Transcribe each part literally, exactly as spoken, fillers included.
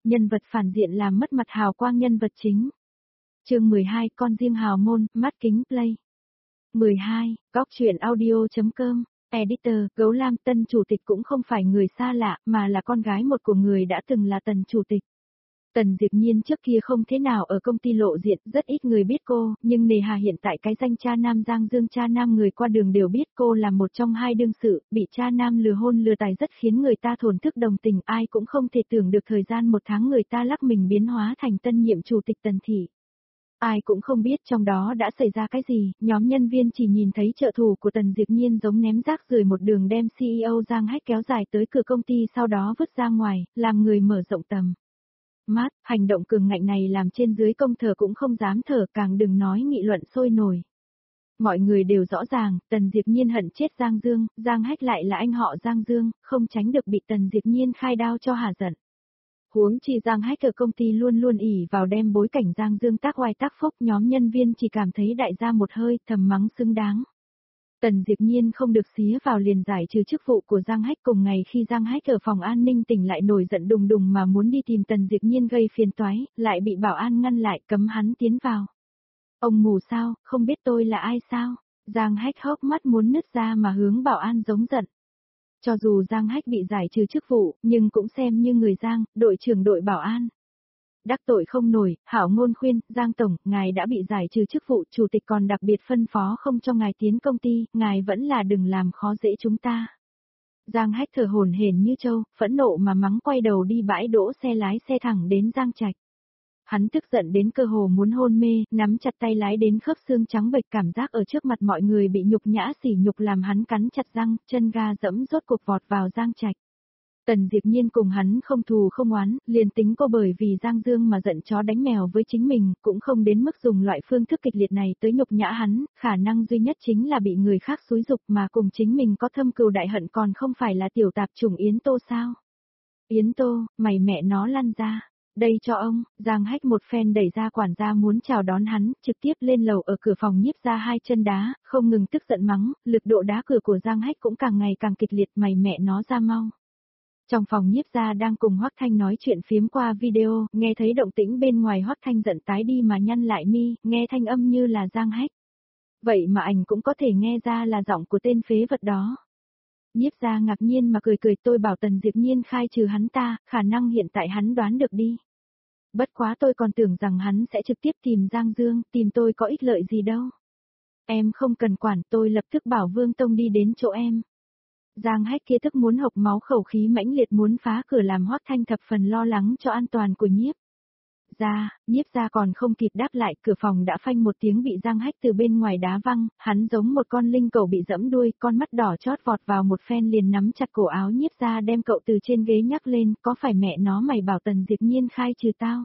nhân vật phản diện làm mất mặt hào quang nhân vật chính. Chương mười hai, con riêng hào môn, mắt kính play. mười hai, góc truyện audio.com, editor, Gấu Lam tân chủ tịch cũng không phải người xa lạ, mà là con gái một của người đã từng là Tần chủ tịch. Tần Diệp Nhiên trước kia không thế nào ở công ty lộ diện, rất ít người biết cô, nhưng nề hà hiện tại cái danh cha nam Giang Dương cha nam người qua đường đều biết cô là một trong hai đương sự, bị cha nam lừa hôn lừa tài rất khiến người ta thổn thức đồng tình, ai cũng không thể tưởng được thời gian một tháng người ta lắc mình biến hóa thành tân nhiệm chủ tịch Tần thị. Ai cũng không biết trong đó đã xảy ra cái gì, nhóm nhân viên chỉ nhìn thấy trợ thủ của Tần Diệp Nhiên giống ném rác rưởi một đường đem xê e ô Giang Hách kéo dài tới cửa công ty sau đó vứt ra ngoài, làm người mở rộng tầm mắt, hành động cường ngạnh này làm trên dưới công thờ cũng không dám thở, càng đừng nói nghị luận sôi nổi. Mọi người đều rõ ràng, Tần Diệp Nhiên hận chết Giang Dương, Giang Hách lại là anh họ Giang Dương, không tránh được bị Tần Diệp Nhiên khai đao cho hả giận. Huống chi Giang Hách ở công ty luôn luôn ỷ vào đem bối cảnh Giang Dương tác oai tác phúc, nhóm nhân viên chỉ cảm thấy đại gia một hơi thầm mắng xứng đáng. Tần Diệp Nhiên không được xía vào liền giải trừ chức vụ của Giang Hách, cùng ngày khi Giang Hách ở phòng an ninh tỉnh lại nổi giận đùng đùng mà muốn đi tìm Tần Diệp Nhiên gây phiền toái, lại bị bảo an ngăn lại cấm hắn tiến vào. Ông mù sao, không biết tôi là ai sao? Giang Hách hốc mắt muốn nứt ra mà hướng bảo an giống giận. Cho dù Giang Hách bị giải trừ chức vụ, nhưng cũng xem như người Giang, đội trưởng đội bảo an. Đắc tội không nổi, hảo ngôn khuyên, Giang Tổng, ngài đã bị giải trừ chức vụ, chủ tịch còn đặc biệt phân phó không cho ngài tiến công ty, ngài vẫn là đừng làm khó dễ chúng ta. Giang Hách thở hổn hển như trâu, phẫn nộ mà mắng quay đầu đi bãi đỗ xe lái xe thẳng đến Giang Trạch. Hắn tức giận đến cơ hồ muốn hôn mê, nắm chặt tay lái đến khớp xương trắng bệch, cảm giác ở trước mặt mọi người bị nhục nhã sỉ nhục làm hắn cắn chặt răng, chân ga dẫm rốt cuộc vọt vào Giang Trạch. Tần Diệp Nhiên cùng hắn không thù không oán, liền tính cô bởi vì Giang Dương mà giận chó đánh mèo với chính mình, cũng không đến mức dùng loại phương thức kịch liệt này tới nhục nhã hắn, khả năng duy nhất chính là bị người khác xúi dục mà cùng chính mình có thâm cừu đại hận, còn không phải là tiểu tạp chủng Yến Tô sao? Yến Tô, mày mẹ nó lăn ra. Đây cho ông, Giang Hách một phen đẩy ra quản gia muốn chào đón hắn, trực tiếp lên lầu ở cửa phòng nhiếp ra hai chân đá, không ngừng tức giận mắng, lực độ đá cửa của Giang Hách cũng càng ngày càng kịch liệt, mày mẹ nó ra mau. Trong phòng nhiếp ra đang cùng Hoắc Thanh nói chuyện phiếm qua video, nghe thấy động tĩnh bên ngoài Hoắc Thanh giận tái đi mà nhăn lại mi, nghe thanh âm như là Giang Hách. Vậy mà ảnh cũng có thể nghe ra là giọng của tên phế vật đó. Nhiếp ra ngạc nhiên mà cười cười, tôi bảo Tần Diệp Nhiên khai trừ hắn ta, khả năng hiện tại hắn đoán được đi. Bất quá tôi còn tưởng rằng hắn sẽ trực tiếp tìm Giang Dương, tìm tôi có ích lợi gì đâu. Em không cần quản, tôi lập tức bảo Vương Tông đi đến chỗ em. Giang Hách kia thức muốn hộc máu, khẩu khí mãnh liệt muốn phá cửa, làm Hoắc Thanh thập phần lo lắng cho an toàn của nhiếp ra, nhiếp ra còn không kịp đáp lại, cửa phòng đã phanh một tiếng bị Giang Hách từ bên ngoài đá văng, hắn giống một con linh cầu bị dẫm đuôi, con mắt đỏ chót vọt vào một phen liền nắm chặt cổ áo nhiếp ra đem cậu từ trên ghế nhắc lên, có phải mẹ nó mày bảo Tần Diệp Nhiên khai trừ tao?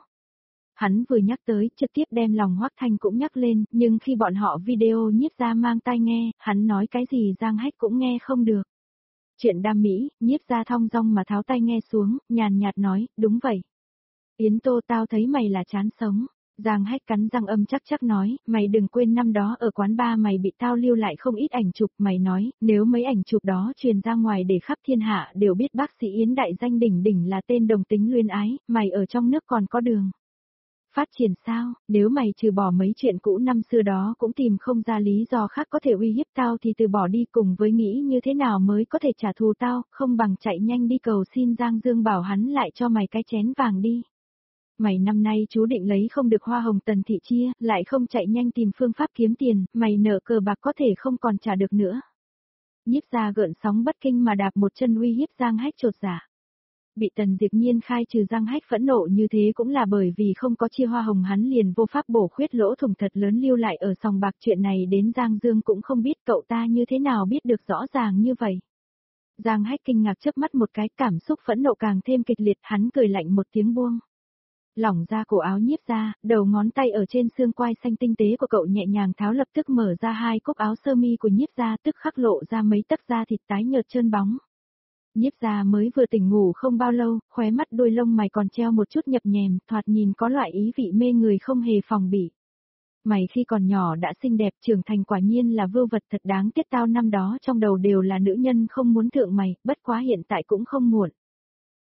Hắn vừa nhắc tới, trực tiếp đem lòng Hoắc Thanh cũng nhắc lên, nhưng khi bọn họ video nhiếp ra mang tai nghe, hắn nói cái gì Giang Hách cũng nghe không được. Chuyện đam mỹ, nhiếp ra thong dong mà tháo tai nghe xuống, nhàn nhạt nói, đúng vậy. Yến Tô, tao thấy mày là chán sống. Giang Hách cắn răng âm chắc chắc nói, mày đừng quên năm đó ở quán bar mày bị tao lưu lại không ít ảnh chụp, mày nói, nếu mấy ảnh chụp đó truyền ra ngoài để khắp thiên hạ đều biết bác sĩ Yến đại danh đỉnh đỉnh là tên đồng tính luyến ái, mày ở trong nước còn có đường phát triển sao? Nếu mày trừ bỏ mấy chuyện cũ năm xưa đó cũng tìm không ra lý do khác có thể uy hiếp tao thì từ bỏ đi, cùng với nghĩ như thế nào mới có thể trả thù tao, không bằng chạy nhanh đi cầu xin Giang Dương bảo hắn lại cho mày cái chén vàng đi. Mày năm nay chú định lấy không được hoa hồng Tần thị chia, lại không chạy nhanh tìm phương pháp kiếm tiền, mày nợ cờ bạc có thể không còn trả được nữa. Nhiếp ra gợn sóng bất kinh mà đạp một chân uy hiếp Giang Hách chột dạ. Bị Tần Diệp Nhiên khai trừ Giang Hách phẫn nộ như thế cũng là bởi vì không có chia hoa hồng, hắn liền vô pháp bổ khuyết lỗ thủng thật lớn lưu lại ở sòng bạc, chuyện này đến Giang Dương cũng không biết, cậu ta như thế nào biết được rõ ràng như vậy. Giang Hách kinh ngạc chớp mắt một cái, cảm xúc phẫn nộ càng thêm kịch liệt, hắn cười lạnh một tiếng buông lỏng ra cổ áo nhiếp ra, đầu ngón tay ở trên xương quai xanh tinh tế của cậu nhẹ nhàng tháo, lập tức mở ra hai cúc áo sơ mi của nhiếp ra, tức khắc lộ ra mấy tấc da thịt tái nhợt trơn bóng. Nhiếp ra mới vừa tỉnh ngủ không bao lâu, khóe mắt đôi lông mày còn treo một chút nhập nhèm, thoạt nhìn có loại ý vị mê người không hề phòng bị. Mày khi còn nhỏ đã xinh đẹp, trưởng thành quả nhiên là vưu vật, thật đáng tiếc tao năm đó trong đầu đều là nữ nhân không muốn thượng mày, bất quá hiện tại cũng không muộn.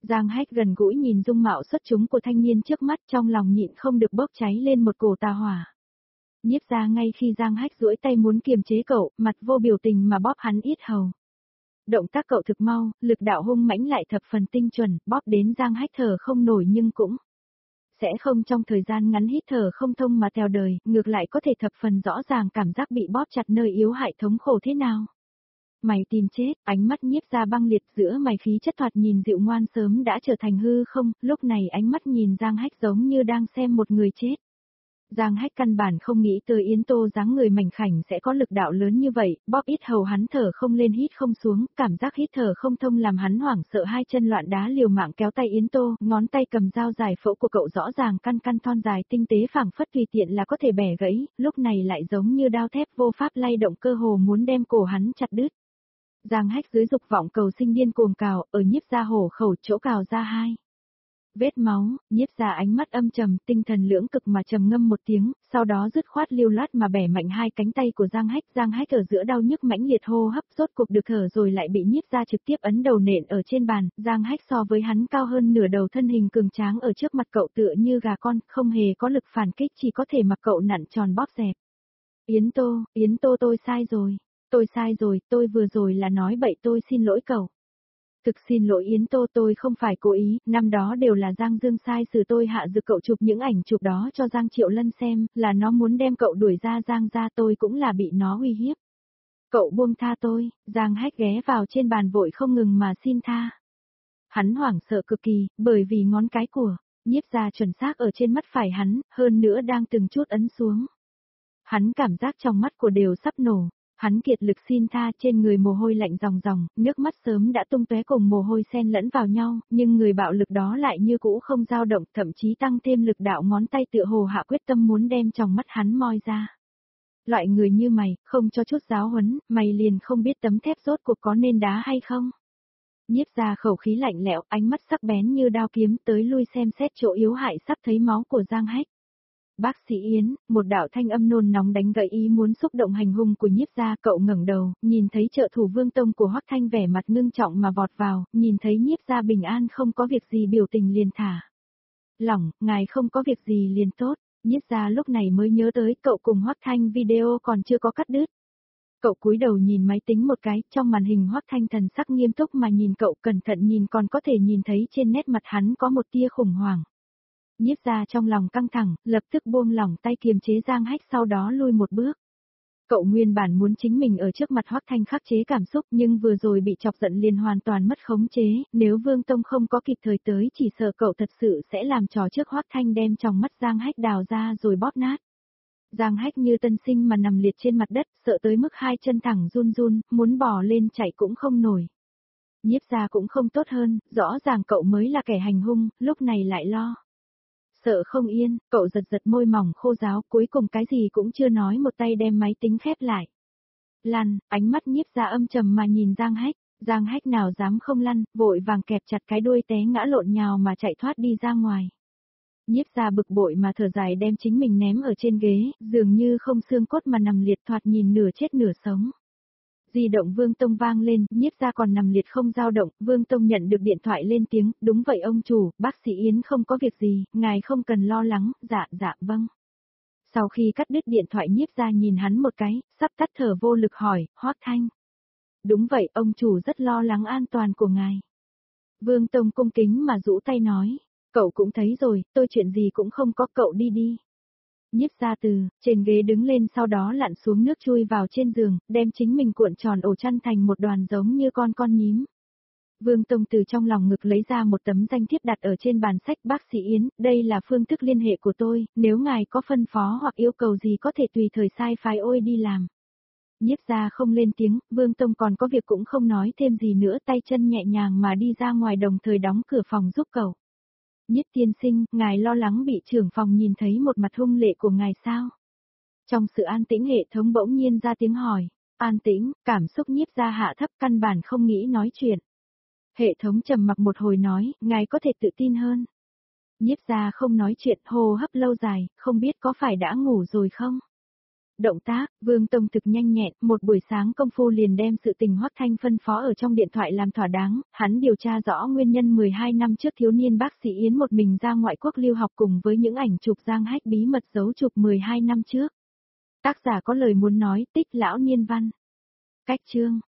Giang Hách gần gũi nhìn dung mạo xuất chúng của thanh niên trước mắt, trong lòng nhịn không được bốc cháy lên một cổ tà hỏa. Nhiếp Gia ngay khi Giang Hách duỗi tay muốn kiềm chế cậu, mặt vô biểu tình mà bóp hắn yết hầu. Động tác cậu thực mau, lực đạo hung mãnh lại thập phần tinh chuẩn, bóp đến Giang Hách thở không nổi nhưng cũng sẽ không trong thời gian ngắn hít thở không thông mà tèo đời, ngược lại có thể thập phần rõ ràng cảm giác bị bóp chặt nơi yếu hại thống khổ thế nào. Mày tìm chết, ánh mắt Nhiếp Gia băng liệt, giữa mày khí chất thoạt nhìn dịu ngoan sớm đã trở thành hư không, lúc này ánh mắt nhìn Giang Hách giống như đang xem một người chết. Giang Hách căn bản không nghĩ tới Yến Tô dáng người mảnh khảnh sẽ có lực đạo lớn như vậy, bóp ít hầu hắn thở không lên hít không xuống, cảm giác hít thở không thông làm hắn hoảng sợ, hai chân loạn đá liều mạng kéo tay Yến Tô, ngón tay cầm dao dài phẫu của cậu rõ ràng căn căn thon dài tinh tế phảng phất tùy tiện là có thể bẻ gãy, lúc này lại giống như đao thép vô pháp lay động, cơ hồ muốn đem cổ hắn chặt đứt. Giang Hách dưới dục vọng cầu sinh điên cuồng cào, ở Nhiếp Gia hổ khẩu chỗ cào ra hai vết máu. Nhiếp Gia ánh mắt âm trầm, tinh thần lưỡng cực mà trầm ngâm một tiếng, sau đó dứt khoát lưu loát mà bẻ mạnh hai cánh tay của Giang Hách. Giang Hách ở giữa đau nhức mãnh liệt hô hấp rốt cuộc được thở rồi lại bị Nhiếp Gia trực tiếp ấn đầu nện ở trên bàn. Giang Hách so với hắn cao hơn nửa đầu, thân hình cường tráng ở trước mặt cậu tựa như gà con, không hề có lực phản kích, chỉ có thể mặc cậu nặn tròn bóp dẹp. Yến Tô, Yến Tô tôi sai rồi. Tôi sai rồi, tôi vừa rồi là nói bậy, tôi xin lỗi cậu. Thực xin lỗi Yến Tô, tôi không phải cố ý, năm đó đều là Giang Dương sai xử, tôi hạ dược cậu chụp những ảnh chụp đó cho Giang Triệu Lân xem, là nó muốn đem cậu đuổi ra Giang gia, tôi cũng là bị nó uy hiếp. Cậu buông tha tôi. Giang Hách ghé vào trên bàn vội không ngừng mà xin tha. Hắn hoảng sợ cực kỳ, bởi vì ngón cái của Nhiếp Gia chuẩn xác ở trên mắt phải hắn, hơn nữa đang từng chút ấn xuống. Hắn cảm giác trong mắt của đều sắp nổ. Hắn kiệt lực xin tha, trên người mồ hôi lạnh ròng ròng, nước mắt sớm đã tung tóe cùng mồ hôi xen lẫn vào nhau, nhưng người bạo lực đó lại như cũ không dao động, thậm chí tăng thêm lực đạo, ngón tay tựa hồ hạ quyết tâm muốn đem trong mắt hắn moi ra. Loại người như mày, không cho chút giáo huấn, mày liền không biết tấm thép rốt cuộc có nên đá hay không? Nhiếp Gia khẩu khí lạnh lẽo, ánh mắt sắc bén như đao kiếm, tới lui xem xét chỗ yếu hại sắp thấy máu của Giang Hách. Bác sĩ Yến, một đạo thanh âm nôn nóng đánh gãy ý muốn xúc động hành hung của Nhiếp Gia. Cậu ngẩng đầu, nhìn thấy trợ thủ Vương Tông của Hoắc Thanh vẻ mặt ngưng trọng mà vọt vào, nhìn thấy Nhiếp Gia bình an không có việc gì biểu tình liền thả lỏng, ngài không có việc gì liền tốt. Nhiếp Gia lúc này mới nhớ tới cậu cùng Hoắc Thanh video còn chưa có cắt đứt. Cậu cúi đầu nhìn máy tính một cái, trong màn hình Hoắc Thanh thần sắc nghiêm túc mà nhìn cậu, cẩn thận nhìn còn có thể nhìn thấy trên nét mặt hắn có một tia khủng hoảng. Nhiếp Gia trong lòng căng thẳng, lập tức buông lỏng tay kiềm chế Giang Hách, sau đó lui một bước. Cậu nguyên bản muốn chính mình ở trước mặt Hoắc Thanh khắc chế cảm xúc, nhưng vừa rồi bị chọc giận liền hoàn toàn mất khống chế, nếu Vương Tông không có kịp thời tới chỉ sợ cậu thật sự sẽ làm trò trước Hoắc Thanh đem trong mắt Giang Hách đào ra rồi bóp nát. Giang Hách như tân sinh mà nằm liệt trên mặt đất, sợ tới mức hai chân thẳng run run, muốn bò lên chạy cũng không nổi. Nhiếp Gia cũng không tốt hơn, rõ ràng cậu mới là kẻ hành hung, lúc này lại lo sợ không yên, cậu giật giật môi mỏng khô ráo, cuối cùng cái gì cũng chưa nói, một tay đem máy tính khép lại. Lăn, ánh mắt Nhiếp Gia âm trầm mà nhìn Giang Hách, Giang Hách nào dám không lăn, vội vàng kẹp chặt cái đuôi té ngã lộn nhào mà chạy thoát đi ra ngoài. Nhiếp Gia bực bội mà thở dài đem chính mình ném ở trên ghế, dường như không xương cốt mà nằm liệt, thoạt nhìn nửa chết nửa sống. Di động Vương Tông vang lên, Nhiếp Gia còn nằm liệt không dao động, Vương Tông nhận được điện thoại lên tiếng, đúng vậy ông chủ, bác sĩ Yến không có việc gì, ngài không cần lo lắng, dạ dạ vâng. Sau khi cắt đứt điện thoại Nhiếp Gia nhìn hắn một cái, sắp tắt thở vô lực hỏi, Hoắc Thanh. Đúng vậy, ông chủ rất lo lắng an toàn của ngài. Vương Tông cung kính mà rũ tay nói, cậu cũng thấy rồi, tôi chuyện gì cũng không có, cậu đi đi. Nhiếp Gia từ trên ghế đứng lên, sau đó lặn xuống nước chui vào trên giường, đem chính mình cuộn tròn ổ chăn thành một đoàn giống như con con nhím. Vương Tông từ trong lòng ngực lấy ra một tấm danh thiếp đặt ở trên bàn sách, bác sĩ Yến, đây là phương thức liên hệ của tôi, nếu ngài có phân phó hoặc yêu cầu gì có thể tùy thời sai phái ôi đi làm. Nhiếp Gia không lên tiếng, Vương Tông còn có việc cũng không nói thêm gì nữa, tay chân nhẹ nhàng mà đi ra ngoài, đồng thời đóng cửa phòng giúp cậu. Nhiếp tiên sinh, ngài lo lắng bị trưởng phòng nhìn thấy một mặt hung lệ của ngài sao? Trong sự an tĩnh hệ thống bỗng nhiên ra tiếng hỏi. An tĩnh, cảm xúc Nhiếp Gia hạ thấp, căn bản không nghĩ nói chuyện. Hệ thống trầm mặc một hồi nói, ngài có thể tự tin hơn. Nhiếp Gia không nói chuyện, hô hấp lâu dài, không biết có phải đã ngủ rồi không? Động tác, Vương Tông thực nhanh nhẹn, một buổi sáng công phu liền đem sự tình Hoắc Thanh phân phó ở trong điện thoại làm thỏa đáng, hắn điều tra rõ nguyên nhân mười hai năm trước thiếu niên bác sĩ Yến một mình ra ngoại quốc lưu học cùng với những ảnh chụp Giang Hách bí mật giấu chụp mười hai năm trước. Tác giả có lời muốn nói, tích lão niên văn. Cách chương